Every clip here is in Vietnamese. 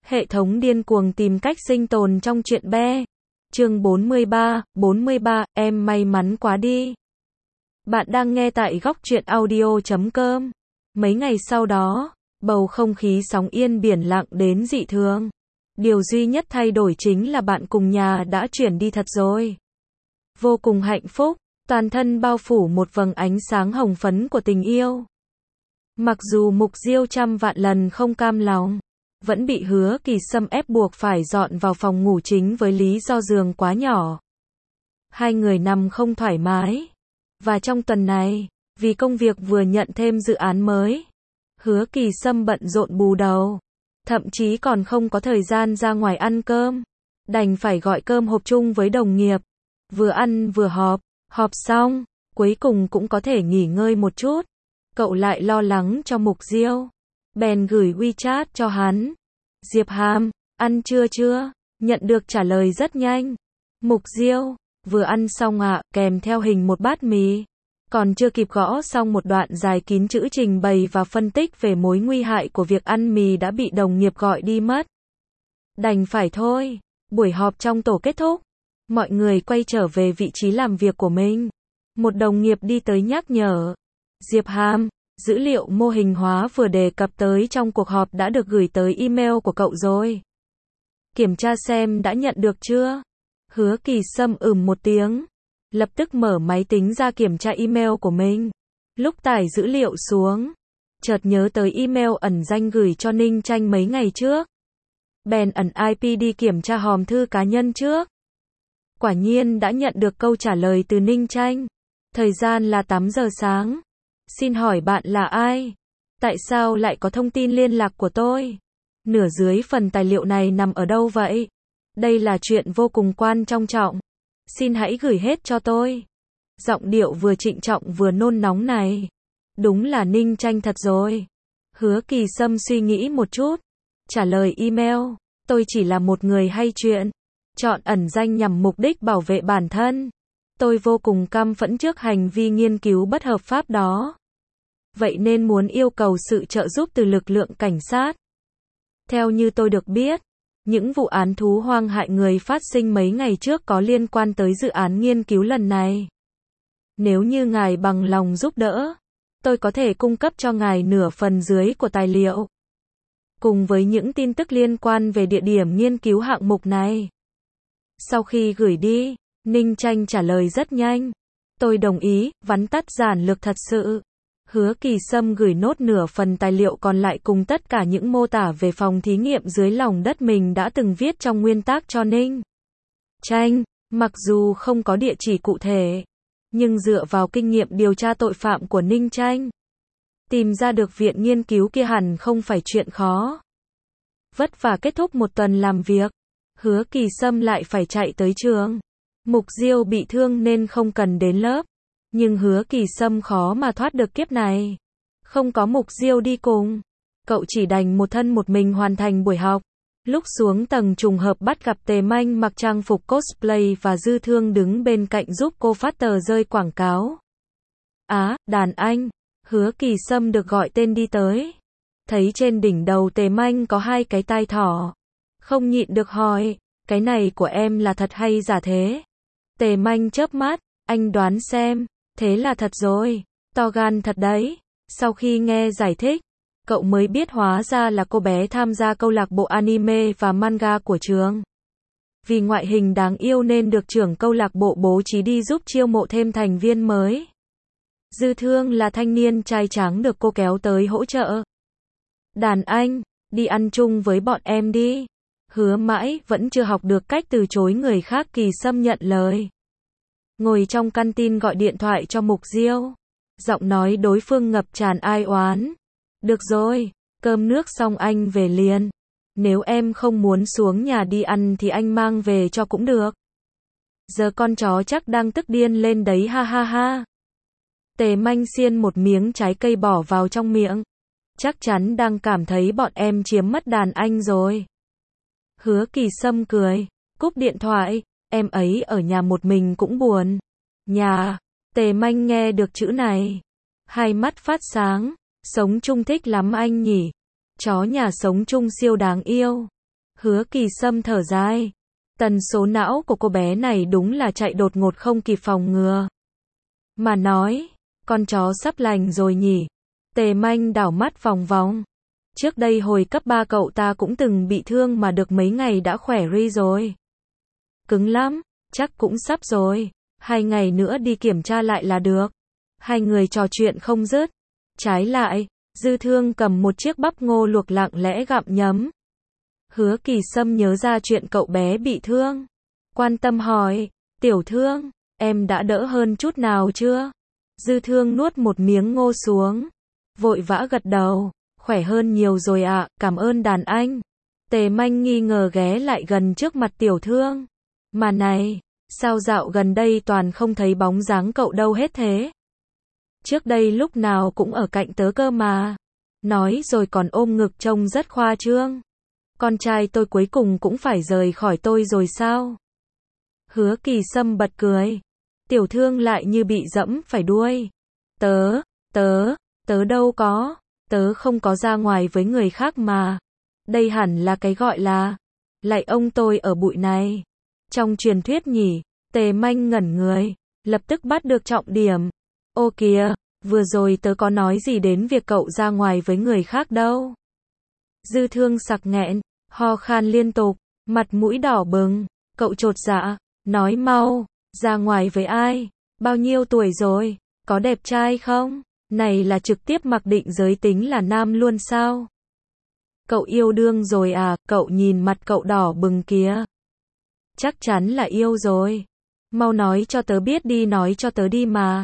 Hệ thống điên cuồng tìm cách sinh tồn trong chuyện be. Chương 43, em may mắn quá đi. Bạn đang nghe tại góc truyện audio.com. Mấy ngày sau đó, bầu không khí sóng yên biển lặng đến dị thường. Điều duy nhất thay đổi chính là bạn cùng nhà đã chuyển đi thật rồi. Vô cùng hạnh phúc, toàn thân bao phủ một vầng ánh sáng hồng phấn của tình yêu. Mặc dù Mục Diêu trăm vạn lần không cam lòng, vẫn bị Hứa Kỳ Sâm ép buộc phải dọn vào phòng ngủ chính với lý do giường quá nhỏ. Hai người nằm không thoải mái. Và trong tuần này, vì công việc vừa nhận thêm dự án mới, Hứa Kỳ Sâm bận rộn bù đầu. Thậm chí còn không có thời gian ra ngoài ăn cơm. Đành phải gọi cơm hộp chung với đồng nghiệp. Vừa ăn vừa họp xong, cuối cùng cũng có thể nghỉ ngơi một chút. Cậu lại lo lắng cho Mục Diêu. Bèn gửi WeChat cho hắn. Diệp Hàm, ăn trưa chưa? Nhận được trả lời rất nhanh. Mục Diêu, vừa ăn xong ạ, kèm theo hình một bát mì. Còn chưa kịp gõ xong một đoạn dài kín chữ trình bày và phân tích về mối nguy hại của việc ăn mì đã bị đồng nghiệp gọi đi mất. Đành phải thôi. Buổi họp trong tổ kết thúc. Mọi người quay trở về vị trí làm việc của mình. Một đồng nghiệp đi tới nhắc nhở. Diệp Hàm, dữ liệu mô hình hóa vừa đề cập tới trong cuộc họp đã được gửi tới email của cậu rồi. Kiểm tra xem đã nhận được chưa? Hứa Kỳ Sâm một tiếng. Lập tức mở máy tính ra kiểm tra email của mình. Lúc tải dữ liệu xuống, chợt nhớ tới email ẩn danh gửi cho Ninh Tranh mấy ngày trước. Bèn ẩn IP đi kiểm tra hòm thư cá nhân trước. Quả nhiên đã nhận được câu trả lời từ Ninh Tranh. Thời gian là 8 giờ sáng. Xin hỏi bạn là ai? Tại sao lại có thông tin liên lạc của tôi? Nửa dưới phần tài liệu này nằm ở đâu vậy? Đây là chuyện vô cùng quan trọng. Xin hãy gửi hết cho tôi. Giọng điệu vừa trịnh trọng vừa nôn nóng này. Đúng là Ninh Tranh thật rồi. Hứa Kỳ Sâm suy nghĩ một chút. Trả lời email. Tôi chỉ là một người hay chuyện. Chọn ẩn danh nhằm mục đích bảo vệ bản thân. Tôi vô cùng căm phẫn trước hành vi nghiên cứu bất hợp pháp đó. Vậy nên muốn yêu cầu sự trợ giúp từ lực lượng cảnh sát. Theo như tôi được biết, những vụ án thú hoang hại người phát sinh mấy ngày trước có liên quan tới dự án nghiên cứu lần này. Nếu như ngài bằng lòng giúp đỡ, tôi có thể cung cấp cho ngài nửa phần dưới của tài liệu. Cùng với những tin tức liên quan về địa điểm nghiên cứu hạng mục này. Sau khi gửi đi, Ninh Tranh trả lời rất nhanh. Tôi đồng ý, vắn tắt giản lược thật sự. Hứa Kỳ Sâm gửi nốt nửa phần tài liệu còn lại cùng tất cả những mô tả về phòng thí nghiệm dưới lòng đất mình đã từng viết trong nguyên tác cho Ninh Tranh. Mặc dù không có địa chỉ cụ thể, nhưng dựa vào kinh nghiệm điều tra tội phạm của Ninh Tranh, tìm ra được viện nghiên cứu kia hẳn không phải chuyện khó. Vất vả kết thúc một tuần làm việc, Hứa Kỳ Sâm lại phải chạy tới trường. Mục Diêu bị thương nên không cần đến lớp. Nhưng Hứa Kỳ Sâm khó mà thoát được kiếp này. Không có Mục Diêu đi cùng, cậu chỉ đành một thân một mình hoàn thành buổi học. Lúc xuống tầng trùng hợp bắt gặp Tề Manh mặc trang phục cosplay và Dư Thương đứng bên cạnh giúp cô phát tờ rơi quảng cáo. Đàn anh. Hứa Kỳ Sâm được gọi tên đi tới. Thấy trên đỉnh đầu Tề Manh có hai cái tai thỏ. Không nhịn được hỏi, cái này của em là thật hay giả thế? Tề Manh chớp mắt, anh đoán xem. Thế là thật rồi, to gan thật đấy. Sau khi nghe giải thích, cậu mới biết hóa ra là cô bé tham gia câu lạc bộ anime và manga của trường. Vì ngoại hình đáng yêu nên được trưởng câu lạc bộ bố trí đi giúp chiêu mộ thêm thành viên mới. Dư Thương là thanh niên trai tráng được cô kéo tới hỗ trợ. Đàn anh, đi ăn chung với bọn em đi. Hứa mãi vẫn chưa học được cách từ chối người khác. Kỳ Sâm nhận lời. Ngồi trong canteen gọi điện thoại cho Mục Diêu. Giọng nói đối phương ngập tràn ai oán. Được rồi, cơm nước xong anh về liền. Nếu em không muốn xuống nhà đi ăn thì anh mang về cho cũng được. Giờ con chó chắc đang tức điên lên đấy ha ha ha. Tề Manh xiên một miếng trái cây bỏ vào trong miệng. Chắc chắn đang cảm thấy bọn em chiếm mất đàn anh rồi. Hứa Kỳ Sâm cười, cúp điện thoại. Em ấy ở nhà một mình cũng buồn. Nhà. Tề Manh nghe được chữ này, hai mắt phát sáng. Sống chung thích lắm anh nhỉ. Chó nhà sống chung siêu đáng yêu. Hứa Kỳ Sâm thở dài. Tần số não của cô bé này đúng là chạy đột ngột không kịp phòng ngừa. Mà nói, con chó sắp lành rồi nhỉ. Tề Manh đảo mắt vòng vòng. Trước đây hồi cấp 3 cậu ta cũng từng bị thương mà được mấy ngày đã khỏe ri rồi. Cứng lắm, chắc cũng sắp rồi. 2 ngày nữa đi kiểm tra lại là được. Hai người trò chuyện không dứt. Trái lại, Dư Thương cầm một chiếc bắp ngô luộc lặng lẽ gặm nhấm. Hứa Kỳ Sâm nhớ ra chuyện cậu bé bị thương. Quan tâm hỏi, Tiểu Thương, em đã đỡ hơn chút nào chưa? Dư Thương nuốt một miếng ngô xuống. Vội vã gật đầu, khỏe hơn nhiều rồi ạ, cảm ơn đàn anh. Tề Manh nghi ngờ ghé lại gần trước mặt Tiểu Thương. Mà này, sao dạo gần đây toàn không thấy bóng dáng cậu đâu hết thế? Trước đây lúc nào cũng ở cạnh tớ cơ mà. Nói rồi còn ôm ngực trông rất khoa trương. Con trai tôi cuối cùng cũng phải rời khỏi tôi rồi sao? Hứa Kỳ Sâm bật cười. Tiểu Thương lại như bị dẫm phải đuôi. Tớ đâu có. Tớ không có ra ngoài với người khác mà. Đây hẳn là cái gọi là lại ông tôi ở bụi này. Trong truyền thuyết nhỉ. Tề Manh ngẩn người, lập tức bắt được trọng điểm. Ô kìa, vừa rồi tớ có nói gì đến việc cậu ra ngoài với người khác đâu. Dư Thương sặc nghẹn, ho khan liên tục, mặt mũi đỏ bừng. Cậu chột dạ, nói mau, ra ngoài với ai? Bao nhiêu tuổi rồi? Có đẹp trai không? Này là trực tiếp mặc định giới tính là nam luôn sao? Cậu yêu đương rồi à? Cậu nhìn mặt cậu đỏ bừng kìa. Chắc chắn là yêu rồi. Mau nói cho tớ biết đi, nói cho tớ đi mà.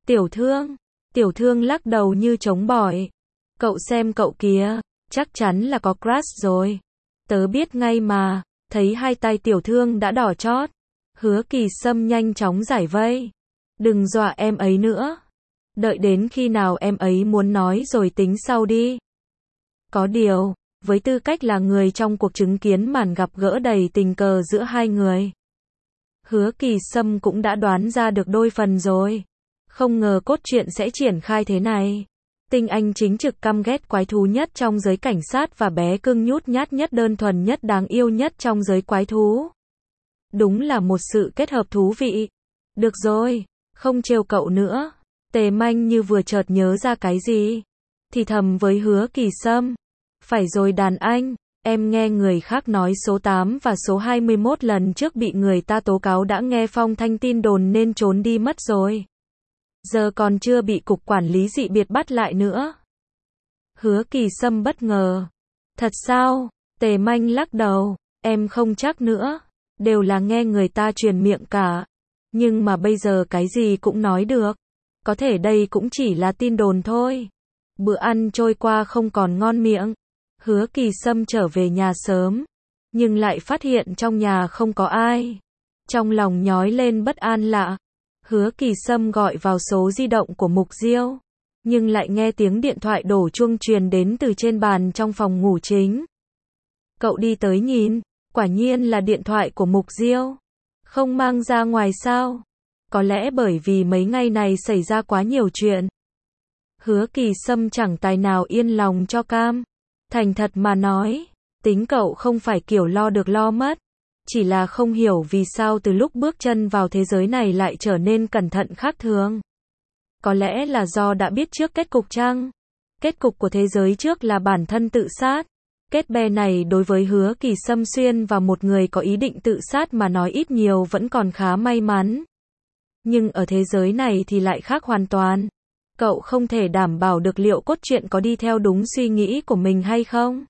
Tiểu Thương lắc đầu như trống bỏi. Cậu xem cậu kìa, chắc chắn là có crush rồi. Tớ biết ngay mà, thấy hai tay Tiểu Thương đã đỏ chót. Hứa Kỳ Sâm nhanh chóng giải vây. Đừng dọa em ấy nữa. Đợi đến khi nào em ấy muốn nói rồi tính sau đi. Có điều, với tư cách là người trong cuộc chứng kiến màn gặp gỡ đầy tình cờ giữa hai người, Hứa Kỳ Sâm cũng đã đoán ra được đôi phần rồi. Không ngờ cốt truyện sẽ triển khai thế này. Tinh anh chính trực căm ghét quái thú nhất trong giới cảnh sát và bé cưng nhút nhát nhất đơn thuần nhất đáng yêu nhất trong giới quái thú. Đúng là một sự kết hợp thú vị. Được rồi, không trêu cậu nữa. Tề Manh như vừa chợt nhớ ra cái gì. Thì thầm với Hứa Kỳ Sâm. Phải rồi đàn anh, em nghe người khác nói số 8 và số 21 lần trước bị người ta tố cáo đã nghe phong thanh tin đồn nên trốn đi mất rồi. Giờ còn chưa bị cục quản lý dị biệt bắt lại nữa. Hứa Kỳ Sâm bất ngờ. Thật sao? Tề Manh lắc đầu. Em không chắc nữa. Đều là nghe người ta truyền miệng cả. Nhưng mà bây giờ cái gì cũng nói được. Có thể đây cũng chỉ là tin đồn thôi. Bữa ăn trôi qua không còn ngon miệng. Hứa Kỳ Sâm trở về nhà sớm. Nhưng lại phát hiện trong nhà không có ai. Trong lòng nhói lên bất an lạ. Hứa Kỳ Sâm gọi vào số di động của Mục Diêu. Nhưng lại nghe tiếng điện thoại đổ chuông truyền đến từ trên bàn trong phòng ngủ chính. Cậu đi tới nhìn. Quả nhiên là điện thoại của Mục Diêu. Không mang ra ngoài sao? Có lẽ bởi vì mấy ngày này xảy ra quá nhiều chuyện. Hứa Kỳ Sâm chẳng tài nào yên lòng cho cam. Thành thật mà nói, tính cậu không phải kiểu lo được lo mất. Chỉ là không hiểu vì sao từ lúc bước chân vào thế giới này lại trở nên cẩn thận khác thường. Có lẽ là do đã biết trước kết cục chăng? Kết cục của thế giới trước là bản thân tự sát. Kết bè này đối với Hứa Kỳ Sâm xuyên và một người có ý định tự sát mà nói ít nhiều vẫn còn khá may mắn. Nhưng ở thế giới này thì lại khác hoàn toàn. Cậu không thể đảm bảo được liệu cốt truyện có đi theo đúng suy nghĩ của mình hay không.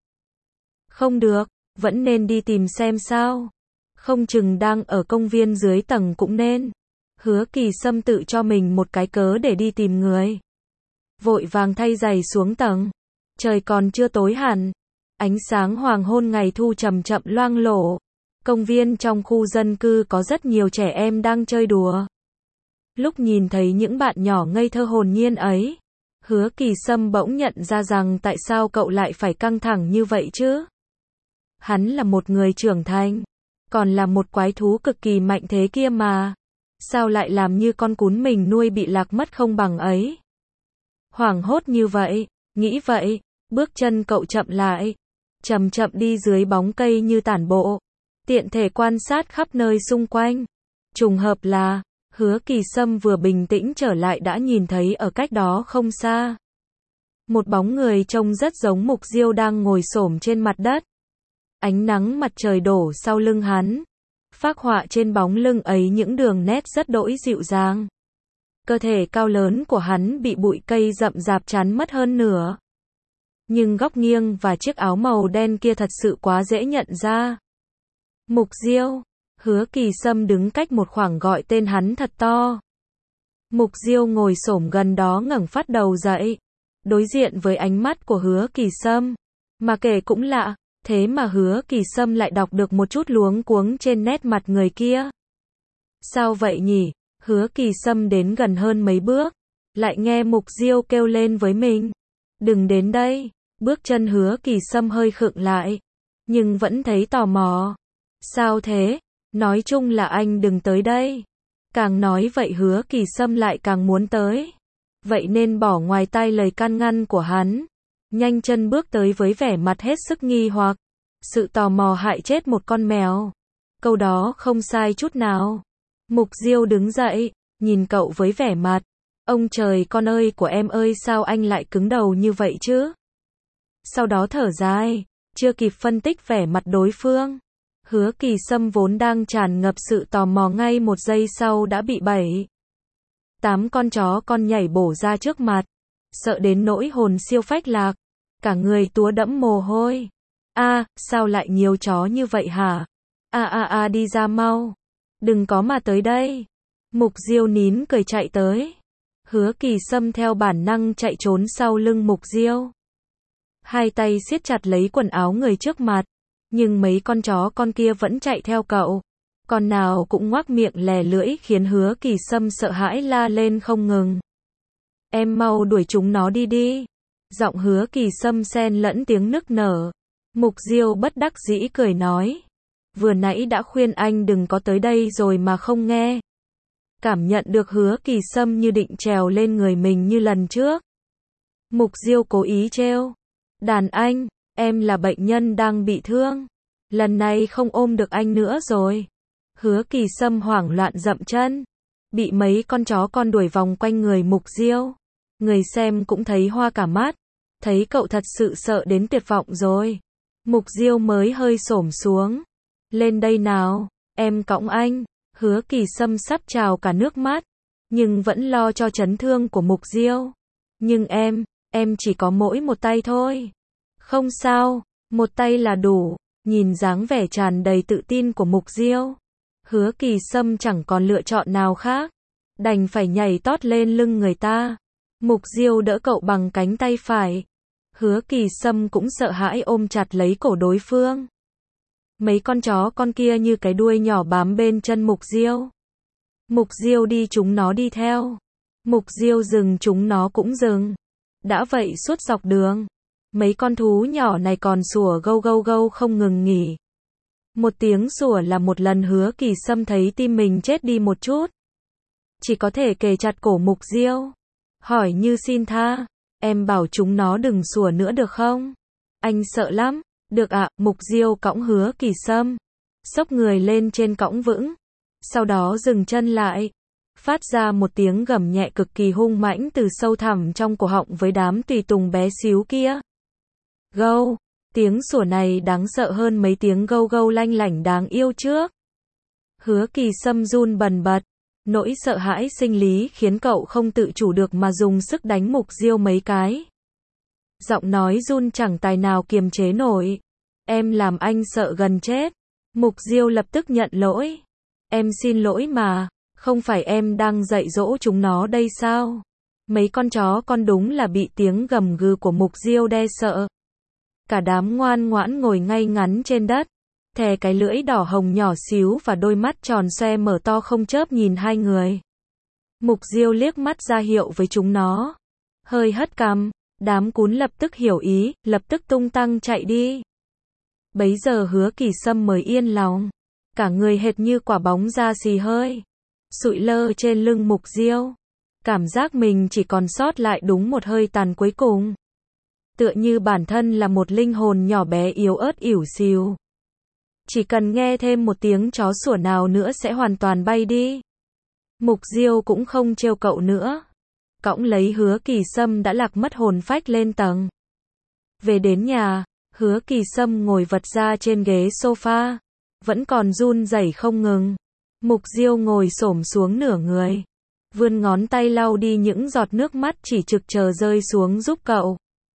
Không được, vẫn nên đi tìm xem sao. Không chừng đang ở công viên dưới tầng cũng nên. Hứa Kỳ Sâm tự cho mình một cái cớ để đi tìm người. Vội vàng thay giày xuống tầng. Trời còn chưa tối hẳn. Ánh sáng hoàng hôn ngày thu chậm chậm loang lổ. Công viên trong khu dân cư có rất nhiều trẻ em đang chơi đùa. Lúc nhìn thấy những bạn nhỏ ngây thơ hồn nhiên ấy, Hứa Kỳ Sâm bỗng nhận ra rằng tại sao cậu lại phải căng thẳng như vậy chứ? Hắn là một người trưởng thành, còn là một quái thú cực kỳ mạnh thế kia mà. Sao lại làm như con cún mình nuôi bị lạc mất không bằng ấy? Hoảng hốt như vậy, nghĩ vậy, bước chân cậu chậm lại. chậm chậm đi dưới bóng cây như tản bộ, tiện thể quan sát khắp nơi xung quanh. Trùng hợp là, Hứa Kỳ Sâm vừa bình tĩnh trở lại đã nhìn thấy ở cách đó không xa. Một bóng người trông rất giống Mục Diêu đang ngồi xổm trên mặt đất. Ánh nắng mặt trời đổ sau lưng hắn, phác họa trên bóng lưng ấy những đường nét rất đỗi dịu dàng. Cơ thể cao lớn của hắn bị bụi cây rậm rạp chắn mất hơn nửa. Nhưng góc nghiêng và chiếc áo màu đen kia thật sự quá dễ nhận ra. Mục Diêu, Hứa Kỳ Sâm đứng cách một khoảng gọi tên hắn thật to. Mục Diêu ngồi xổm gần đó ngẩng phát đầu dậy, đối diện với ánh mắt của Hứa Kỳ Sâm. Mà kể cũng lạ, thế mà Hứa Kỳ Sâm lại đọc được một chút luống cuống trên nét mặt người kia. Sao vậy nhỉ? Hứa Kỳ Sâm đến gần hơn mấy bước, lại nghe Mục Diêu kêu lên với mình. Đừng đến đây. Bước chân Hứa Kỳ Sâm hơi khựng lại, nhưng vẫn thấy tò mò. Sao thế? Nói chung là anh đừng tới đây. Càng nói vậy Hứa Kỳ Sâm lại càng muốn tới. Vậy nên bỏ ngoài tai lời can ngăn của hắn, nhanh chân bước tới với vẻ mặt hết sức nghi hoặc. Sự tò mò hại chết một con mèo. Câu đó không sai chút nào. Mục Diêu đứng dậy, nhìn cậu với vẻ mặt. Ông trời con ơi của em ơi, sao anh lại cứng đầu như vậy chứ? Sau đó thở dài, chưa kịp phân tích vẻ mặt đối phương. Hứa Kỳ Sâm vốn đang tràn ngập sự tò mò ngay một giây sau đã bị 7-8 con chó con nhảy bổ ra trước mặt. Sợ đến nỗi hồn siêu phách lạc. Cả người túa đẫm mồ hôi. Sao lại nhiều chó như vậy hả? Đi ra mau. Đừng có mà tới đây. Mục Diêu nín cười chạy tới. Hứa Kỳ Sâm theo bản năng chạy trốn sau lưng Mục Diêu. Hai tay siết chặt lấy quần áo người trước mặt. Nhưng mấy con chó con kia vẫn chạy theo cậu. Con nào cũng ngoác miệng lè lưỡi khiến Hứa Kỳ Sâm sợ hãi la lên không ngừng. Em mau đuổi chúng nó đi đi. Giọng Hứa Kỳ Sâm xen lẫn tiếng nức nở. Mục Diêu bất đắc dĩ cười nói. Vừa nãy đã khuyên anh đừng có tới đây rồi mà không nghe. Cảm nhận được Hứa Kỳ Sâm như định trèo lên người mình như lần trước. Mục Diêu cố ý trêu. Đàn anh, em là bệnh nhân đang bị thương. Lần này không ôm được anh nữa rồi. Hứa Kỳ Sâm hoảng loạn dậm chân. Bị mấy con chó con đuổi vòng quanh người Mục Diêu. Người xem cũng thấy hoa cả mắt. Thấy cậu thật sự sợ đến tuyệt vọng rồi. Mục Diêu mới hơi xổm xuống. Lên đây nào, em cõng anh. Hứa Kỳ Sâm sắp trào cả nước mắt. Nhưng vẫn lo cho chấn thương của Mục Diêu. Nhưng em chỉ có mỗi một tay thôi. Không sao, một tay là đủ. Nhìn dáng vẻ tràn đầy tự tin của Mục Diêu. Hứa Kỳ Sâm chẳng còn lựa chọn nào khác. Đành phải nhảy tót lên lưng người ta. Mục Diêu đỡ cậu bằng cánh tay phải. Hứa Kỳ Sâm cũng sợ hãi ôm chặt lấy cổ đối phương. Mấy con chó con kia như cái đuôi nhỏ bám bên chân Mục Diêu. Mục Diêu đi chúng nó đi theo. Mục Diêu dừng chúng nó cũng dừng. Đã vậy suốt dọc đường, mấy con thú nhỏ này còn sủa gâu gâu gâu không ngừng nghỉ. Một tiếng sủa là một lần Hứa Kỳ Sâm thấy tim mình chết đi một chút. Chỉ có thể kề chặt cổ Mục Diêu. Hỏi như xin tha. Em bảo chúng nó đừng sủa nữa được không? Anh sợ lắm. Được ạ. Mục Diêu cõng Hứa Kỳ Sâm. Xốc người lên trên cõng vững. Sau đó dừng chân lại. Phát ra một tiếng gầm nhẹ cực kỳ hung mãnh từ sâu thẳm trong cổ họng với đám tùy tùng bé xíu kia. Gâu. Tiếng sủa này đáng sợ hơn mấy tiếng gâu gâu lanh lảnh đáng yêu trước. Hứa Kỳ Sâm run bần bật. Nỗi sợ hãi sinh lý khiến cậu không tự chủ được mà dùng sức đánh Mục Diêu mấy cái. Giọng nói run chẳng tài nào kiềm chế nổi. Em làm anh sợ gần chết. Mục Diêu lập tức nhận lỗi. Em xin lỗi mà, không phải em đang dạy dỗ chúng nó đây sao? Mấy con chó con đúng là bị tiếng gầm gừ của Mục Diêu đe sợ. Cả đám ngoan ngoãn ngồi ngay ngắn trên đất. Thè cái lưỡi đỏ hồng nhỏ xíu và đôi mắt tròn xoe mở to không chớp nhìn hai người. Mục Diêu liếc mắt ra hiệu với chúng nó. Hơi hất cằm, đám cún lập tức hiểu ý, lập tức tung tăng chạy đi. Bấy giờ Hứa Kỳ Sâm mới yên lòng. Cả người hệt như quả bóng da xì hơi. Sụi lơ trên lưng Mục Diêu. Cảm giác mình chỉ còn sót lại đúng một hơi tàn cuối cùng. tựa như bản thân là một linh hồn nhỏ bé yếu ớt ỉu xìu. Chỉ cần nghe thêm một tiếng chó sủa nào nữa sẽ hoàn toàn bay đi. Mục Diêu cũng không trêu cậu nữa. Cõng lấy Hứa Kỳ Sâm đã lạc mất hồn phách lên tầng. Về đến nhà, Hứa Kỳ Sâm ngồi vật ra trên ghế sofa, vẫn còn run rẩy không ngừng. Mục Diêu ngồi xổm xuống nửa người, vươn ngón tay lau đi những giọt nước mắt chỉ trực chờ rơi xuống giúp cậu.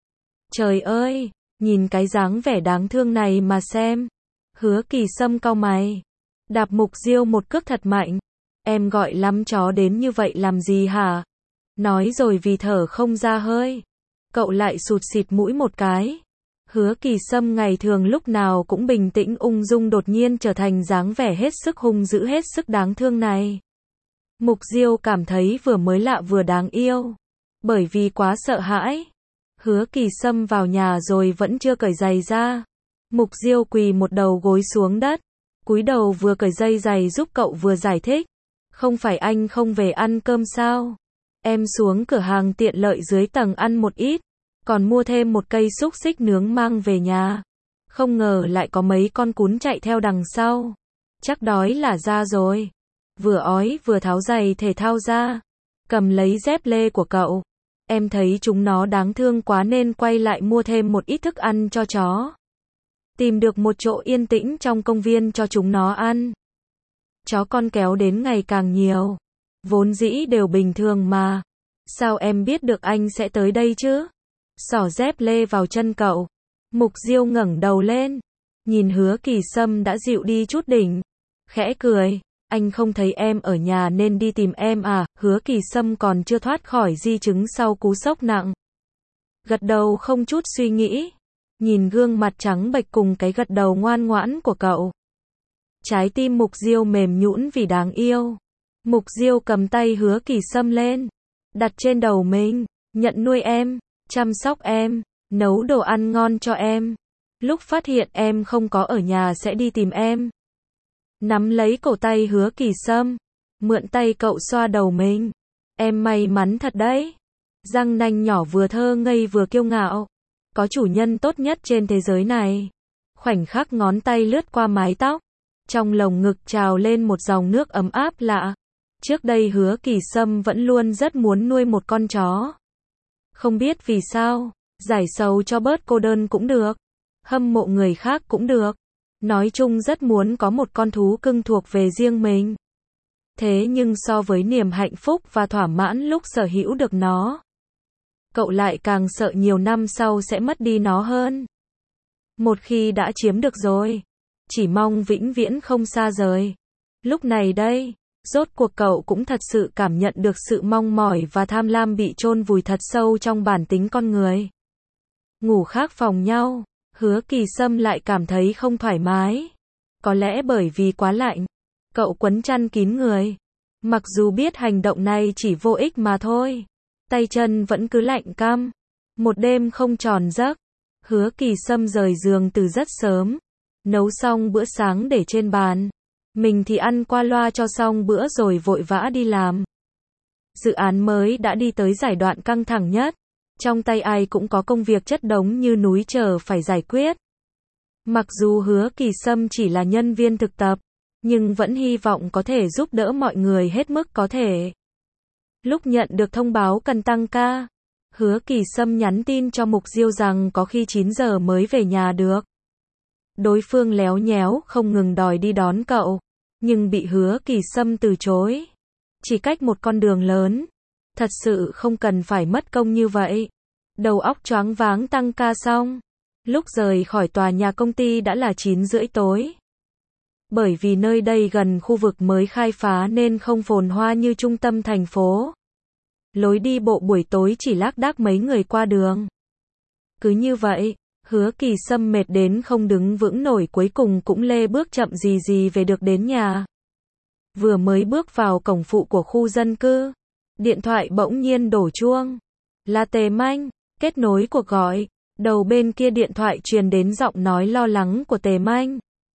Trời ơi, nhìn cái dáng vẻ đáng thương này mà xem. Hứa Kỳ Sâm cau mày, đạp Mục Diêu một cước thật mạnh. Em gọi lắm chó đến như vậy làm gì hả? Nói rồi vì thở không ra hơi, cậu lại sụt xịt mũi một cái. Hứa Kỳ Sâm ngày thường lúc nào cũng bình tĩnh ung dung đột nhiên trở thành dáng vẻ hết sức hung dữ hết sức đáng thương này. Mục Diêu cảm thấy vừa mới lạ vừa đáng yêu. Bởi vì quá sợ hãi, Hứa Kỳ Sâm vào nhà rồi vẫn chưa cởi giày ra. Mục Diêu quỳ một đầu gối xuống đất, cúi đầu vừa cởi dây giày giúp cậu vừa giải thích. Không phải anh không về ăn cơm sao? Em xuống cửa hàng tiện lợi dưới tầng ăn một ít, còn mua thêm một cây xúc xích nướng mang về nhà. Không ngờ lại có mấy con cún chạy theo đằng sau. Chắc đói là ra rồi. Vừa ói vừa tháo giày thể thao ra, cầm lấy dép lê của cậu. Em thấy chúng nó đáng thương quá nên quay lại mua thêm một ít thức ăn cho chó. Tìm được một chỗ yên tĩnh trong công viên cho chúng nó ăn. Chó con kéo đến ngày càng nhiều. Vốn dĩ đều bình thường mà. Sao em biết được anh sẽ tới đây chứ? Xỏ dép lê vào chân cậu. Mục Diêu ngẩng đầu lên, nhìn Hứa Kỳ Sâm đã dịu đi chút đỉnh, khẽ cười. Anh không thấy em ở nhà nên đi tìm em à? Hứa Kỳ Sâm còn chưa thoát khỏi di chứng sau cú sốc nặng. Gật đầu không chút suy nghĩ, nhìn gương mặt trắng bệch cùng cái gật đầu ngoan ngoãn của cậu. Trái tim Mục Diêu mềm nhũn vì đáng yêu. Mục Diêu cầm tay Hứa Kỳ Sâm lên, đặt trên đầu mình, nhận nuôi em, chăm sóc em, nấu đồ ăn ngon cho em. Lúc phát hiện em không có ở nhà sẽ đi tìm em. Nắm lấy cổ tay Hứa Kỳ Sâm, mượn tay cậu xoa đầu mình. Em may mắn thật đấy. Răng nanh nhỏ vừa thơ ngây vừa kiêu ngạo. Có chủ nhân tốt nhất trên thế giới này. Khoảnh khắc ngón tay lướt qua mái tóc, trong lồng ngực trào lên một dòng nước ấm áp lạ. Trước đây Hứa Kỳ Sâm vẫn luôn rất muốn nuôi một con chó. Không biết vì sao, giải sầu cho bớt cô đơn cũng được, hâm mộ người khác cũng được. Nói chung rất muốn có một con thú cưng thuộc về riêng mình. Thế nhưng so với niềm hạnh phúc và thỏa mãn lúc sở hữu được nó, cậu lại càng sợ nhiều năm sau sẽ mất đi nó hơn. Một khi đã chiếm được rồi, chỉ mong vĩnh viễn không xa rời. Lúc này đây, rốt cuộc cậu cũng thật sự cảm nhận được sự mong mỏi và tham lam bị chôn vùi thật sâu trong bản tính con người. Ngủ khác phòng nhau, Hứa Kỳ Sâm lại cảm thấy không thoải mái. Có lẽ bởi vì quá lạnh, cậu quấn chăn kín người. Mặc dù biết hành động này chỉ vô ích mà thôi, tay chân vẫn cứ lạnh căm. Một đêm không tròn giấc, Hứa Kỳ Sâm rời giường từ rất sớm, nấu xong bữa sáng để trên bàn. Mình thì ăn qua loa cho xong bữa rồi vội vã đi làm. Dự án mới đã đi tới giai đoạn căng thẳng nhất. Trong tay ai cũng có công việc chất đống như núi chờ phải giải quyết. Mặc dù Hứa Kỳ Sâm chỉ là nhân viên thực tập, nhưng vẫn hy vọng có thể giúp đỡ mọi người hết mức có thể. Lúc nhận được thông báo cần tăng ca, Hứa Kỳ Sâm nhắn tin cho Mục Diêu rằng có khi 9 giờ mới về nhà được. Đối phương léo nhéo không ngừng đòi đi đón cậu, nhưng bị Hứa Kỳ Sâm từ chối. Chỉ cách một con đường lớn, thật sự không cần phải mất công như vậy. Đầu óc choáng váng tăng ca xong, lúc rời khỏi tòa nhà công ty đã là 9:30 tối. Bởi vì nơi đây gần khu vực mới khai phá nên không phồn hoa như trung tâm thành phố. Lối đi bộ buổi tối chỉ lác đác mấy người qua đường. Cứ như vậy, Hứa Kỳ Sâm mệt đến không đứng vững nổi, cuối cùng cũng lê bước chậm gì về được đến nhà. Vừa mới bước vào cổng phụ của khu dân cư, điện thoại bỗng nhiên đổ chuông. Là Tề Manh, kết nối cuộc gọi. Đầu bên kia điện thoại truyền đến giọng nói lo lắng của Tề Manh.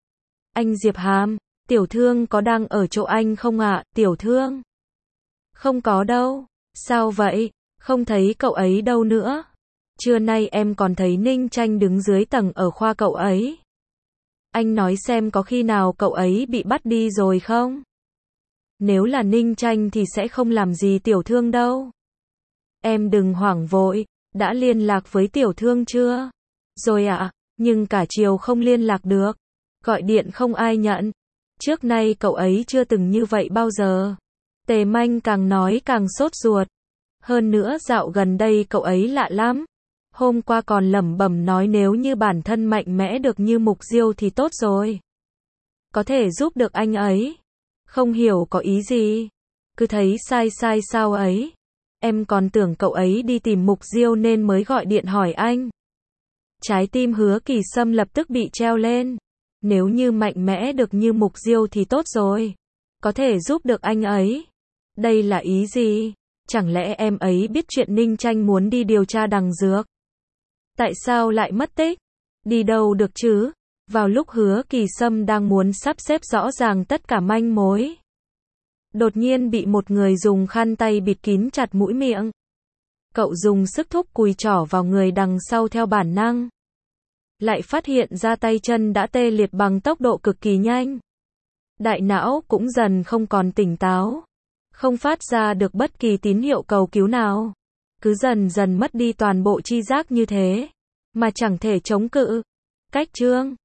Anh Diệp Hàm, tiểu thương có đang ở chỗ anh không ạ? Tiểu thương? Không có đâu. Sao vậy? Không thấy cậu ấy đâu nữa. Trưa nay em còn thấy Ninh Tranh đứng dưới tầng ở khoa cậu ấy. Anh nói xem có khi nào cậu ấy bị bắt đi rồi không? Nếu là Ninh Tranh thì sẽ không làm gì tiểu thương đâu. Em đừng hoảng vội, đã liên lạc với tiểu thương chưa? Rồi ạ, nhưng cả chiều không liên lạc được. Gọi điện không ai nhận. Trước nay cậu ấy chưa từng như vậy bao giờ. Tề Manh càng nói càng sốt ruột. Hơn nữa dạo gần đây cậu ấy lạ lắm. Hôm qua còn lẩm bẩm nói nếu như bản thân mạnh mẽ được như Mục Diêu thì tốt rồi. Có thể giúp được anh ấy. Không hiểu có ý gì. Cứ thấy sai sai sao ấy. Em còn tưởng cậu ấy đi tìm Mục Diêu nên mới gọi điện hỏi anh. Trái tim Hứa Kỳ Sâm lập tức bị treo lên. Nếu như mạnh mẽ được như Mục Diêu thì tốt rồi. Có thể giúp được anh ấy. Đây là ý gì? Chẳng lẽ em ấy biết chuyện Ninh Tranh muốn đi điều tra đằng dược? Tại sao lại mất tích? Đi đâu được chứ? Vào lúc Hứa Kỳ Sâm đang muốn sắp xếp rõ ràng tất cả manh mối. Đột nhiên bị một người dùng khăn tay bịt kín chặt mũi miệng. Cậu dùng sức thúc cùi trỏ vào người đằng sau theo bản năng. Lại phát hiện ra tay chân đã tê liệt bằng tốc độ cực kỳ nhanh. Đại não cũng dần không còn tỉnh táo. Không phát ra được bất kỳ tín hiệu cầu cứu nào. Cứ dần dần mất đi toàn bộ tri giác như thế. Mà chẳng thể chống cự. Cách chương